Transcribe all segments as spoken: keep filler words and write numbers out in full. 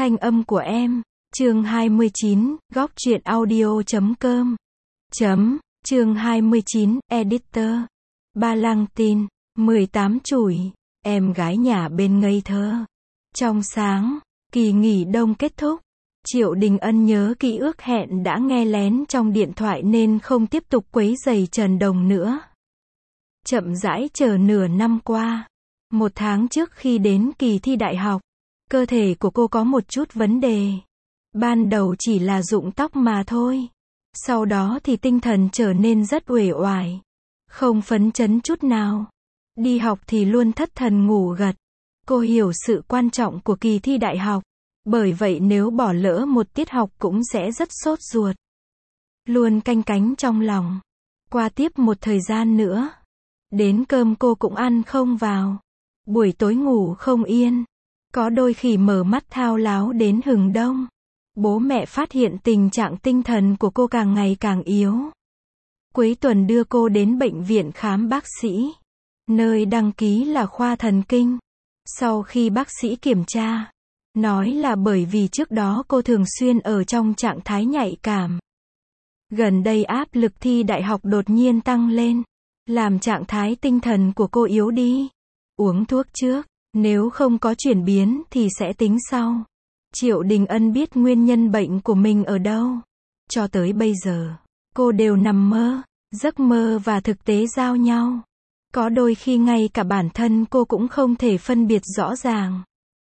thanh âm của em. Chương hai mươi chín, góc truyện audio chấm com. Chấm, chương hai mươi chín, editor. Ba Lăng tin, mười tám chủi, em gái nhà bên ngây thơ. Trong sáng, kỳ nghỉ đông kết thúc. Triệu Đình Ân nhớ ký ức hẹn đã nghe lén trong điện thoại nên không tiếp tục quấy rầy Trần Đồng nữa. Chậm rãi chờ nửa năm qua. Một tháng trước khi đến kỳ thi đại học, cơ thể của cô có một chút vấn đề. Ban đầu chỉ là rụng tóc mà thôi. Sau đó thì tinh thần trở nên rất uể oải. Không phấn chấn chút nào. Đi học thì luôn thất thần ngủ gật. Cô hiểu sự quan trọng của kỳ thi đại học. Bởi vậy nếu bỏ lỡ một tiết học cũng sẽ rất sốt ruột. Luôn canh cánh trong lòng. Qua tiếp một thời gian nữa. Đến cơm cô cũng ăn không vào. Buổi tối ngủ không yên. Có đôi khi mở mắt thao láo đến hừng đông. Bố mẹ phát hiện tình trạng tinh thần của cô càng ngày càng yếu. Cuối tuần đưa cô đến bệnh viện khám bác sĩ. Nơi đăng ký là khoa thần kinh. Sau khi bác sĩ kiểm tra, nói là bởi vì trước đó cô thường xuyên ở trong trạng thái nhạy cảm. Gần đây áp lực thi đại học đột nhiên tăng lên, làm trạng thái tinh thần của cô yếu đi. Uống thuốc trước, nếu không có chuyển biến thì sẽ tính sau. Triệu Đình Ân biết nguyên nhân bệnh của mình ở đâu. Cho tới bây giờ, cô đều nằm mơ, giấc mơ và thực tế giao nhau. Có đôi khi ngay cả bản thân cô cũng không thể phân biệt rõ ràng.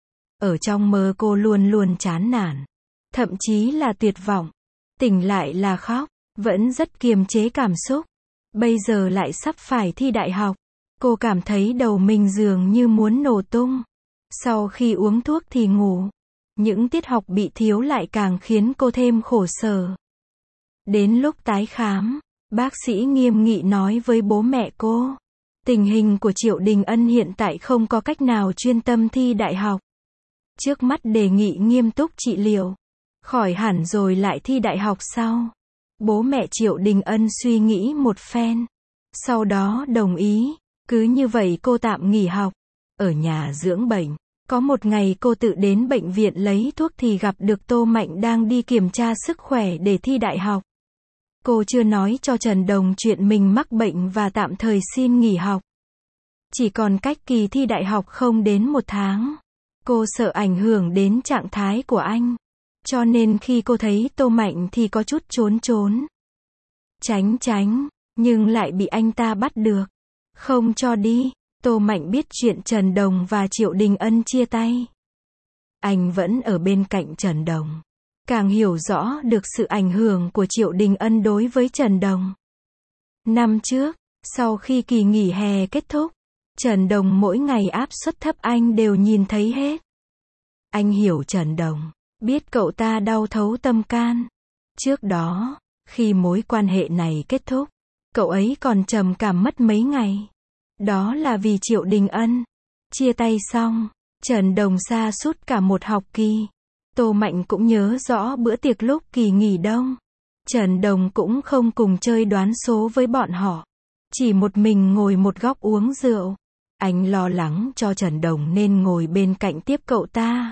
Ở trong mơ cô luôn luôn chán nản, thậm chí là tuyệt vọng. Tỉnh lại là khóc, vẫn rất kiềm chế cảm xúc. Bây giờ lại sắp phải thi đại học. Cô cảm thấy đầu mình dường như muốn nổ tung. Sau khi uống thuốc thì ngủ. Những tiết học bị thiếu lại càng khiến cô thêm khổ sở. Đến lúc tái khám, bác sĩ nghiêm nghị nói với bố mẹ cô. Tình hình của Triệu Đình Ân hiện tại không có cách nào chuyên tâm thi đại học. Trước mắt đề nghị nghiêm túc trị liệu. Khỏi hẳn rồi lại thi đại học sau. Bố mẹ Triệu Đình Ân suy nghĩ một phen. Sau đó đồng ý. Cứ như vậy cô tạm nghỉ học. Ở nhà dưỡng bệnh. Có một ngày cô tự đến bệnh viện lấy thuốc thì gặp được Tô Mạnh đang đi kiểm tra sức khỏe để thi đại học. Cô chưa nói cho Trần Đồng chuyện mình mắc bệnh và tạm thời xin nghỉ học. Chỉ còn cách kỳ thi đại học không đến một tháng. Cô sợ ảnh hưởng đến trạng thái của anh. Cho nên khi cô thấy Tô Mạnh thì có chút trốn trốn. Tránh tránh, nhưng lại bị anh ta bắt được. Không cho đi. Tô Mạnh biết chuyện Trần Đồng và Triệu Đình Ân chia tay. Anh vẫn ở bên cạnh Trần Đồng. Càng hiểu rõ được sự ảnh hưởng của Triệu Đình Ân đối với Trần Đồng. Năm trước, sau khi kỳ nghỉ hè kết thúc, Trần Đồng mỗi ngày áp suất thấp anh đều nhìn thấy hết. Anh hiểu Trần Đồng, biết cậu ta đau thấu tâm can. Trước đó, khi mối quan hệ này kết thúc, cậu ấy còn trầm cảm mất mấy ngày. Đó là vì Triệu Đình Ân. Chia tay xong, Trần Đồng sa sút cả một học kỳ. Tô Mạnh cũng nhớ rõ bữa tiệc lúc kỳ nghỉ đông. Trần Đồng cũng không cùng chơi đoán số với bọn họ. Chỉ một mình ngồi một góc uống rượu. Anh lo lắng cho Trần Đồng nên ngồi bên cạnh tiếp cậu ta.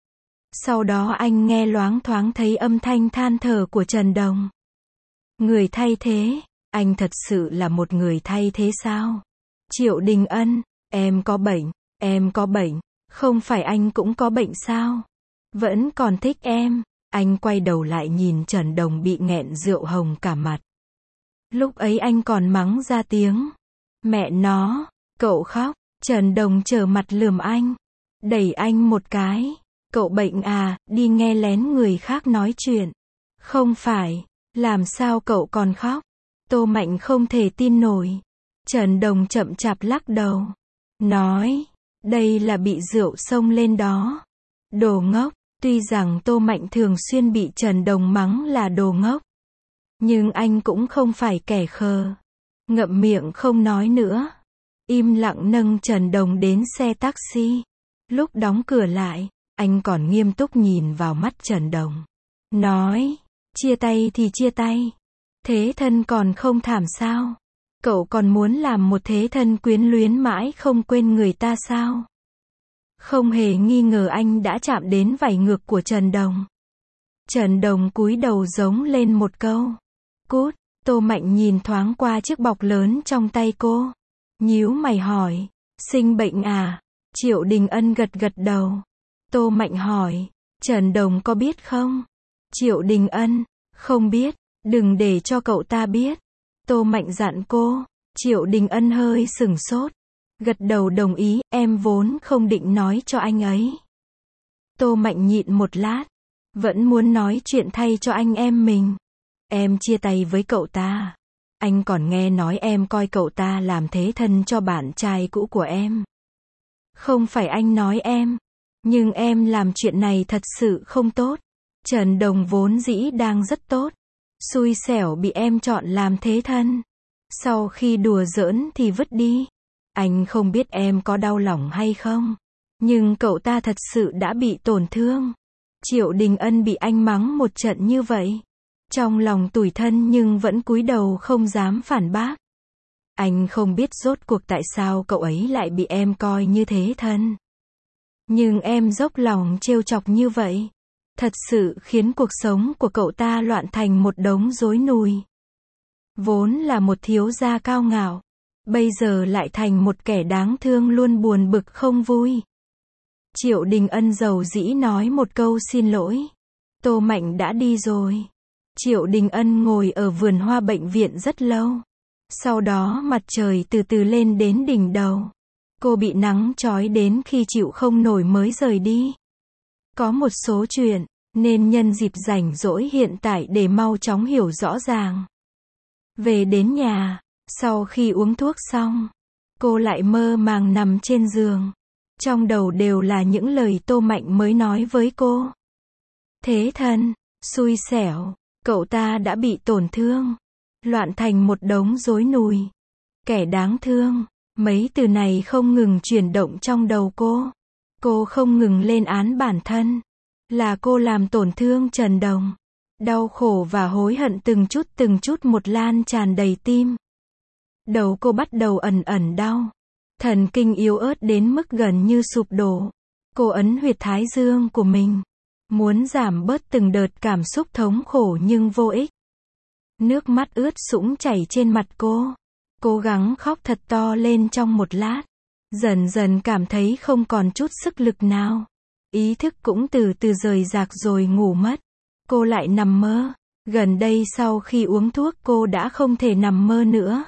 Sau đó anh nghe loáng thoáng thấy âm thanh than thở của Trần Đồng. Người thay thế, anh thật sự là một người thay thế sao? Triệu Đình Ân, em có bệnh, em có bệnh, không phải anh cũng có bệnh sao? Vẫn còn thích em. Anh quay đầu lại nhìn Trần Đồng bị nghẹn rượu hồng cả mặt. Lúc ấy anh còn mắng ra tiếng. Mẹ nó, cậu khóc. Trần Đồng trở mặt lườm anh. Đẩy anh một cái. Cậu bệnh à, đi nghe lén người khác nói chuyện. Không phải, làm sao cậu còn khóc? Tô Mạnh không thể tin nổi. Trần Đồng chậm chạp lắc đầu. Nói, đây là bị rượu xông lên đó. Đồ ngốc. Tuy rằng Tô Mạnh thường xuyên bị Trần Đồng mắng là đồ ngốc. Nhưng anh cũng không phải kẻ khờ. Ngậm miệng không nói nữa. Im lặng nâng Trần Đồng đến xe taxi. Lúc đóng cửa lại, anh còn nghiêm túc nhìn vào mắt Trần Đồng. Nói, chia tay thì chia tay. Thế thân còn không thảm sao? Cậu còn muốn làm một thế thân quyến luyến mãi không quên người ta sao? Không hề nghi ngờ anh đã chạm đến vảy ngược của Trần Đồng. Trần Đồng cúi đầu giống lên một câu. Cút. Tô Mạnh nhìn thoáng qua chiếc bọc lớn trong tay cô. Nhíu mày hỏi. Sinh bệnh à? Triệu Đình Ân gật gật đầu. Tô Mạnh hỏi. Trần Đồng có biết không? Triệu Đình Ân. Không biết. Đừng để cho cậu ta biết. Tô Mạnh dặn cô. Triệu Đình Ân hơi sửng sốt. Gật đầu đồng ý, em vốn không định nói cho anh ấy. Tô Mạnh nhịn một lát. Vẫn muốn nói chuyện thay cho anh em mình. Em chia tay với cậu ta. Anh còn nghe nói em coi cậu ta làm thế thân cho bạn trai cũ của em. Không phải anh nói em. Nhưng em làm chuyện này thật sự không tốt. Trần Đồng vốn dĩ đang rất tốt. Xui xẻo bị em chọn làm thế thân. Sau khi đùa giỡn thì vứt đi. Anh không biết em có đau lòng hay không. Nhưng cậu ta thật sự đã bị tổn thương. Triệu Đình Ân bị anh mắng một trận như vậy. Trong lòng tủi thân nhưng vẫn cúi đầu không dám phản bác. Anh không biết rốt cuộc tại sao cậu ấy lại bị em coi như thế thân. Nhưng em dốc lòng trêu chọc như vậy. Thật sự khiến cuộc sống của cậu ta loạn thành một đống rối nùi. Vốn là một thiếu gia cao ngạo. Bây giờ lại thành một kẻ đáng thương luôn buồn bực không vui. Triệu Đình Ân dầu dĩ nói một câu xin lỗi. Tô Mạnh đã đi rồi. Triệu Đình Ân ngồi ở vườn hoa bệnh viện rất lâu. Sau đó mặt trời từ từ lên đến đỉnh đầu. Cô bị nắng chói đến khi chịu không nổi mới rời đi. Có một số chuyện, nên nhân dịp rảnh rỗi hiện tại để mau chóng hiểu rõ ràng. Về đến nhà, sau khi uống thuốc xong, cô lại mơ màng nằm trên giường. Trong đầu đều là những lời Tô Mạnh mới nói với cô. Thế thân, xui xẻo, cậu ta đã bị tổn thương. Loạn thành một đống rối nùi. Kẻ đáng thương, mấy từ này không ngừng chuyển động trong đầu cô. Cô không ngừng lên án bản thân. Là cô làm tổn thương Trần Đồng. Đau khổ và hối hận từng chút từng chút một lan tràn đầy tim. Đầu cô bắt đầu ẩn ẩn đau. Thần kinh yếu ớt đến mức gần như sụp đổ. Cô ấn huyệt thái dương của mình. Muốn giảm bớt từng đợt cảm xúc thống khổ nhưng vô ích. Nước mắt ướt sũng chảy trên mặt cô. Cố gắng khóc thật to lên trong một lát. Dần dần cảm thấy không còn chút sức lực nào. Ý thức cũng từ từ rời rạc rồi ngủ mất. Cô lại nằm mơ. Gần đây sau khi uống thuốc cô đã không thể nằm mơ nữa.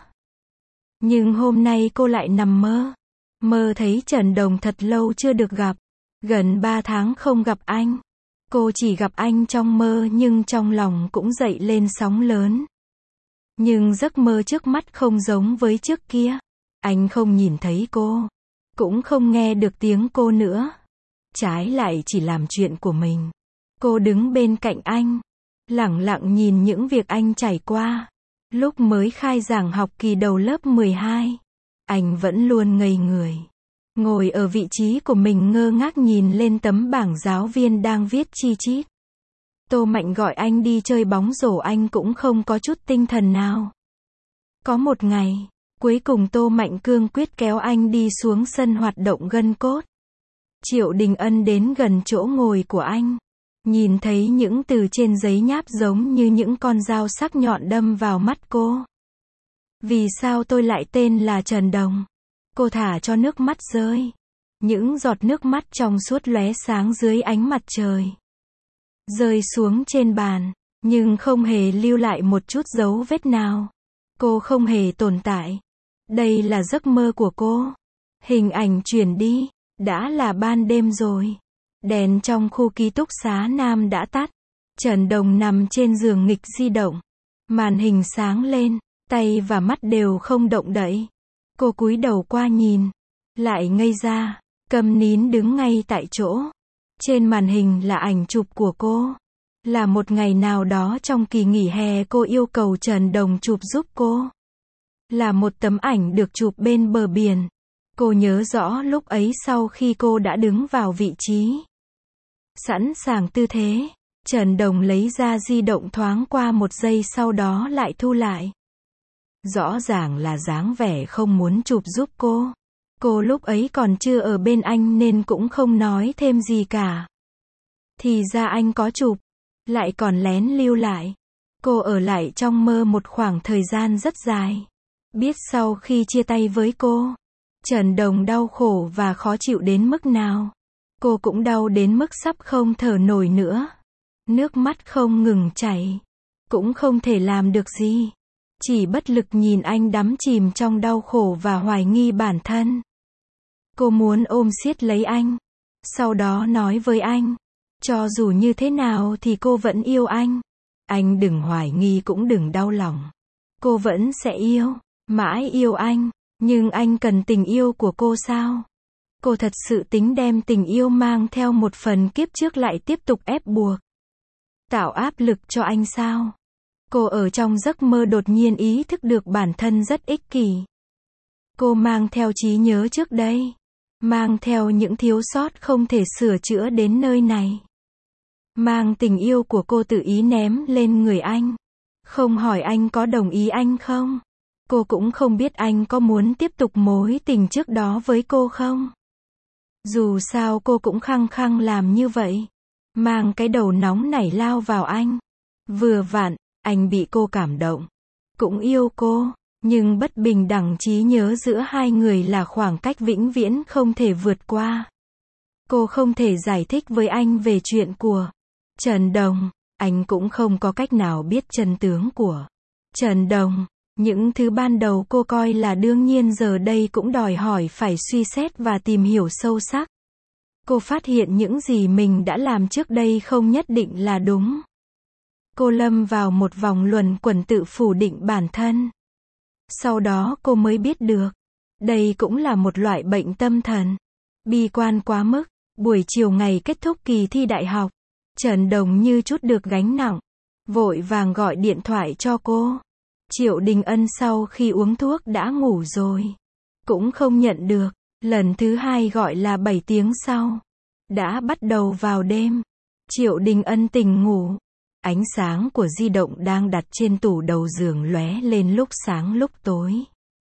Nhưng hôm nay cô lại nằm mơ. Mơ thấy Trần Đồng thật lâu chưa được gặp. Gần ba tháng không gặp anh. Cô chỉ gặp anh trong mơ nhưng trong lòng cũng dậy lên sóng lớn. Nhưng giấc mơ trước mắt không giống với trước kia. Anh không nhìn thấy cô. Cũng không nghe được tiếng cô nữa. Trái lại chỉ làm chuyện của mình. Cô đứng bên cạnh anh. Lẳng lặng nhìn những việc anh trải qua. Lúc mới khai giảng học kỳ đầu lớp mười hai. Anh vẫn luôn ngây người. Ngồi ở vị trí của mình ngơ ngác nhìn lên tấm bảng giáo viên đang viết chi chít. Tô Mạnh gọi anh đi chơi bóng rổ anh cũng không có chút tinh thần nào. Có một ngày, cuối cùng Tô Mạnh cương quyết kéo anh đi xuống sân hoạt động gân cốt. Triệu Đình Ân đến gần chỗ ngồi của anh. Nhìn thấy những từ trên giấy nháp giống như những con dao sắc nhọn đâm vào mắt cô. Vì sao tôi lại tên là Trần Đồng? Cô thả cho nước mắt rơi. Những giọt nước mắt trong suốt lóe sáng dưới ánh mặt trời. Rơi xuống trên bàn, nhưng không hề lưu lại một chút dấu vết nào. Cô không hề tồn tại. Đây là giấc mơ của cô. Hình ảnh chuyển đi, đã là ban đêm rồi. Đèn trong khu ký túc xá Nam đã tắt. Trần Đồng nằm trên giường nghịch di động. Màn hình sáng lên, tay và mắt đều không động đậy. Cô cúi đầu qua nhìn, lại ngây ra, câm nín đứng ngay tại chỗ. Trên màn hình là ảnh chụp của cô. Là một ngày nào đó trong kỳ nghỉ hè cô yêu cầu Trần Đồng chụp giúp cô. Là một tấm ảnh được chụp bên bờ biển. Cô nhớ rõ lúc ấy sau khi cô đã đứng vào vị trí sẵn sàng tư thế, Trần Đồng lấy ra di động thoáng qua một giây sau đó lại thu lại. Rõ ràng là dáng vẻ không muốn chụp giúp cô. Cô lúc ấy còn chưa ở bên anh nên cũng không nói thêm gì cả. Thì ra anh có chụp, lại còn lén lưu lại. Cô ở lại trong mơ một khoảng thời gian rất dài. Biết sau khi chia tay với cô, Trần Đồng đau khổ và khó chịu đến mức nào. Cô cũng đau đến mức sắp không thở nổi nữa. Nước mắt không ngừng chảy. Cũng không thể làm được gì. Chỉ bất lực nhìn anh đắm chìm trong đau khổ và hoài nghi bản thân. Cô muốn ôm siết lấy anh. Sau đó nói với anh. Cho dù như thế nào thì cô vẫn yêu anh. Anh đừng hoài nghi cũng đừng đau lòng. Cô vẫn sẽ yêu, mãi yêu anh. Nhưng anh cần tình yêu của cô sao? Cô thật sự tính đem tình yêu mang theo một phần kiếp trước lại tiếp tục ép buộc. Tạo áp lực cho anh sao? Cô ở trong giấc mơ đột nhiên ý thức được bản thân rất ích kỷ. Cô mang theo trí nhớ trước đây. Mang theo những thiếu sót không thể sửa chữa đến nơi này. Mang tình yêu của cô tự ý ném lên người anh. Không hỏi anh có đồng ý anh không? Cô cũng không biết anh có muốn tiếp tục mối tình trước đó với cô không? Dù sao cô cũng khăng khăng làm như vậy. Mang cái đầu nóng nảy lao vào anh. Vừa vặn, anh bị cô cảm động. Cũng yêu cô. Nhưng bất bình đẳng trí nhớ giữa hai người là khoảng cách vĩnh viễn không thể vượt qua. Cô không thể giải thích với anh về chuyện của Trần Đồng. Anh cũng không có cách nào biết chân tướng của Trần Đồng. Những thứ ban đầu cô coi là đương nhiên giờ đây cũng đòi hỏi phải suy xét và tìm hiểu sâu sắc. Cô phát hiện những gì mình đã làm trước đây không nhất định là đúng. Cô lâm vào một vòng luẩn quẩn tự phủ định bản thân. Sau đó cô mới biết được. Đây cũng là một loại bệnh tâm thần. Bi quan quá mức. Buổi chiều ngày kết thúc kỳ thi đại học. Trần Đồng như chút được gánh nặng. Vội vàng gọi điện thoại cho cô. Triệu Đình Ân sau khi uống thuốc đã ngủ rồi. Cũng không nhận được. Lần thứ hai gọi là bảy tiếng sau. Đã bắt đầu vào đêm. Triệu Đình Ân tỉnh ngủ. Ánh sáng của di động đang đặt trên tủ đầu giường lóe lên lúc sáng lúc tối.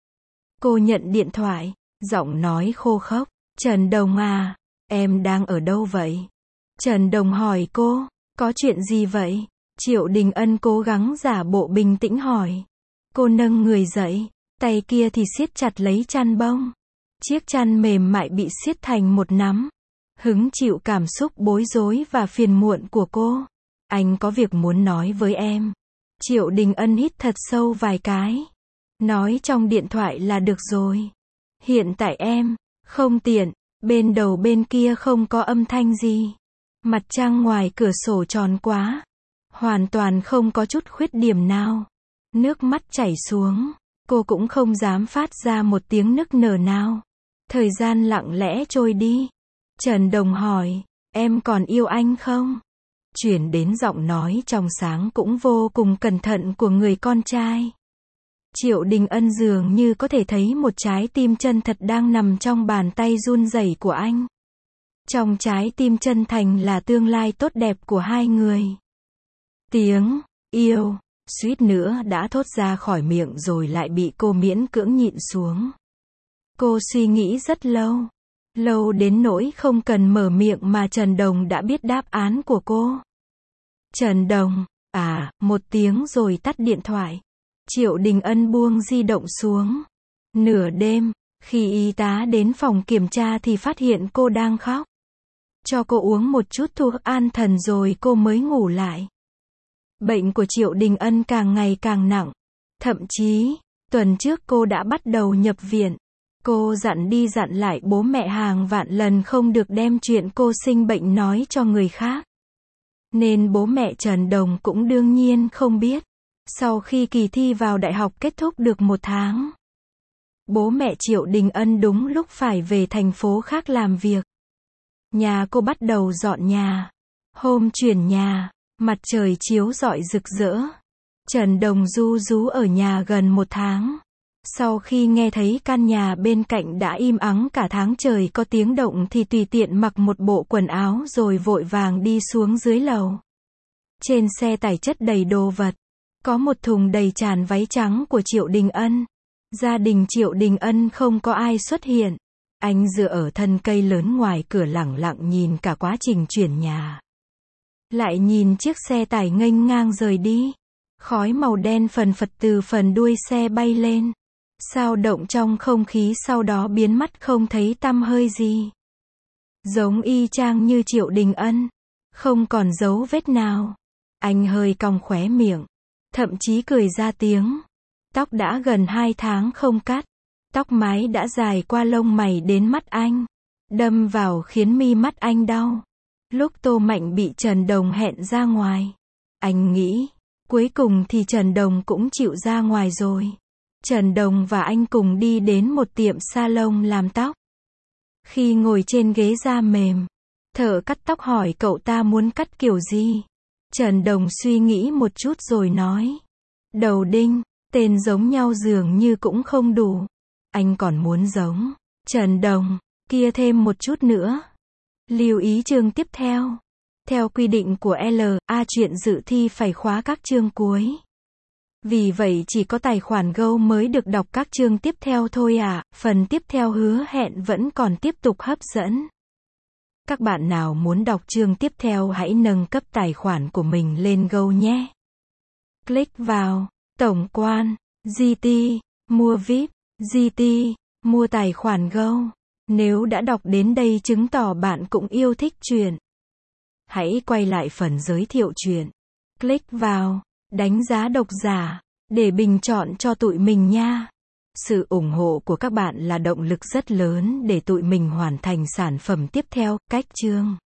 Cô nhận điện thoại. Giọng nói khô khốc. Trần Đồng à, em đang ở đâu vậy? Trần Đồng hỏi cô. Có chuyện gì vậy? Triệu Đình Ân cố gắng giả bộ bình tĩnh hỏi. Cô nâng người dậy. Tay kia thì siết chặt lấy chăn bông. Chiếc chăn mềm mại bị siết thành một nắm. Hứng chịu cảm xúc bối rối và phiền muộn của cô. Anh có việc muốn nói với em. Triệu Đình Ân hít thật sâu vài cái. Nói trong điện thoại là được rồi. Hiện tại em không tiện. Bên đầu bên kia không có âm thanh gì. Mặt trăng ngoài cửa sổ tròn quá. Hoàn toàn không có chút khuyết điểm nào. Nước mắt chảy xuống. Cô cũng không dám phát ra một tiếng nức nở nào. Thời gian lặng lẽ trôi đi. Trần Đồng hỏi. Em còn yêu anh không? Chuyển đến giọng nói trong sáng cũng vô cùng cẩn thận của người con trai. Triệu Đình Ân dường như có thể thấy một trái tim chân thật đang nằm trong bàn tay run rẩy của anh. Trong trái tim chân thành là tương lai tốt đẹp của hai người. Tiếng yêu suýt nữa đã thốt ra khỏi miệng rồi lại bị cô miễn cưỡng nhịn xuống. Cô suy nghĩ rất lâu. Lâu đến nỗi không cần mở miệng mà Trần Đồng đã biết đáp án của cô. Trần Đồng, à, một tiếng rồi tắt điện thoại. Triệu Đình Ân buông di động xuống. Nửa đêm, khi y tá đến phòng kiểm tra thì phát hiện cô đang khóc. Cho cô uống một chút thuốc an thần rồi cô mới ngủ lại. Bệnh của Triệu Đình Ân càng ngày càng nặng. Thậm chí, tuần trước cô đã bắt đầu nhập viện. Cô dặn đi dặn lại bố mẹ hàng vạn lần không được đem chuyện cô sinh bệnh nói cho người khác. Nên bố mẹ Trần Đồng cũng đương nhiên không biết. Sau khi kỳ thi vào đại học kết thúc được một tháng, bố mẹ Triệu Đình Ân đúng lúc phải về thành phố khác làm việc. Nhà cô bắt đầu dọn nhà. Hôm chuyển nhà, mặt trời chiếu rọi rực rỡ. Trần Đồng ru rú ở nhà gần một tháng. Sau khi nghe thấy căn nhà bên cạnh đã im ắng cả tháng trời có tiếng động thì tùy tiện mặc một bộ quần áo rồi vội vàng đi xuống dưới lầu. Trên xe tải chất đầy đồ vật. Có một thùng đầy tràn váy trắng của Triệu Đình Ân. Gia đình Triệu Đình Ân không có ai xuất hiện. Anh dựa ở thân cây lớn ngoài cửa lẳng lặng nhìn cả quá trình chuyển nhà. Lại nhìn chiếc xe tải nghênh ngang rời đi. Khói màu đen phần phật từ phần đuôi xe bay lên. Sao động trong không khí sau đó biến mất không thấy tăm hơi gì. Giống y chang như Triệu Đình Ân. Không còn dấu vết nào. Anh hơi cong khóe miệng. Thậm chí cười ra tiếng. Tóc đã gần hai tháng không cắt. Tóc mái đã dài qua lông mày đến mắt anh. Đâm vào khiến mi mắt anh đau. Lúc Tô Mạnh bị Trần Đồng hẹn ra ngoài. Anh nghĩ, cuối cùng thì Trần Đồng cũng chịu ra ngoài rồi. Trần Đồng và anh cùng đi đến một tiệm salon làm tóc. Khi ngồi trên ghế da mềm, thợ cắt tóc hỏi cậu ta muốn cắt kiểu gì. Trần Đồng suy nghĩ một chút rồi nói. Đầu đinh, tên giống nhau dường như cũng không đủ. Anh còn muốn giống Trần Đồng kia thêm một chút nữa. Lưu ý chương tiếp theo. Theo quy định của L A chuyện dự thi phải khóa các chương cuối. Vì vậy chỉ có tài khoản Go mới được đọc các chương tiếp theo thôi ạ. À. Phần tiếp theo hứa hẹn vẫn còn tiếp tục hấp dẫn. Các bạn nào muốn đọc chương tiếp theo hãy nâng cấp tài khoản của mình lên Go nhé. Click vào tổng quan, giê tê, mua vi ai pi, giê tê, mua tài khoản Go. Nếu đã đọc đến đây chứng tỏ bạn cũng yêu thích truyện. Hãy quay lại phần giới thiệu truyện. Click vào đánh giá độc giả để bình chọn cho tụi mình nha. Sự ủng hộ của các bạn là động lực rất lớn để tụi mình hoàn thành sản phẩm tiếp theo. Cách chương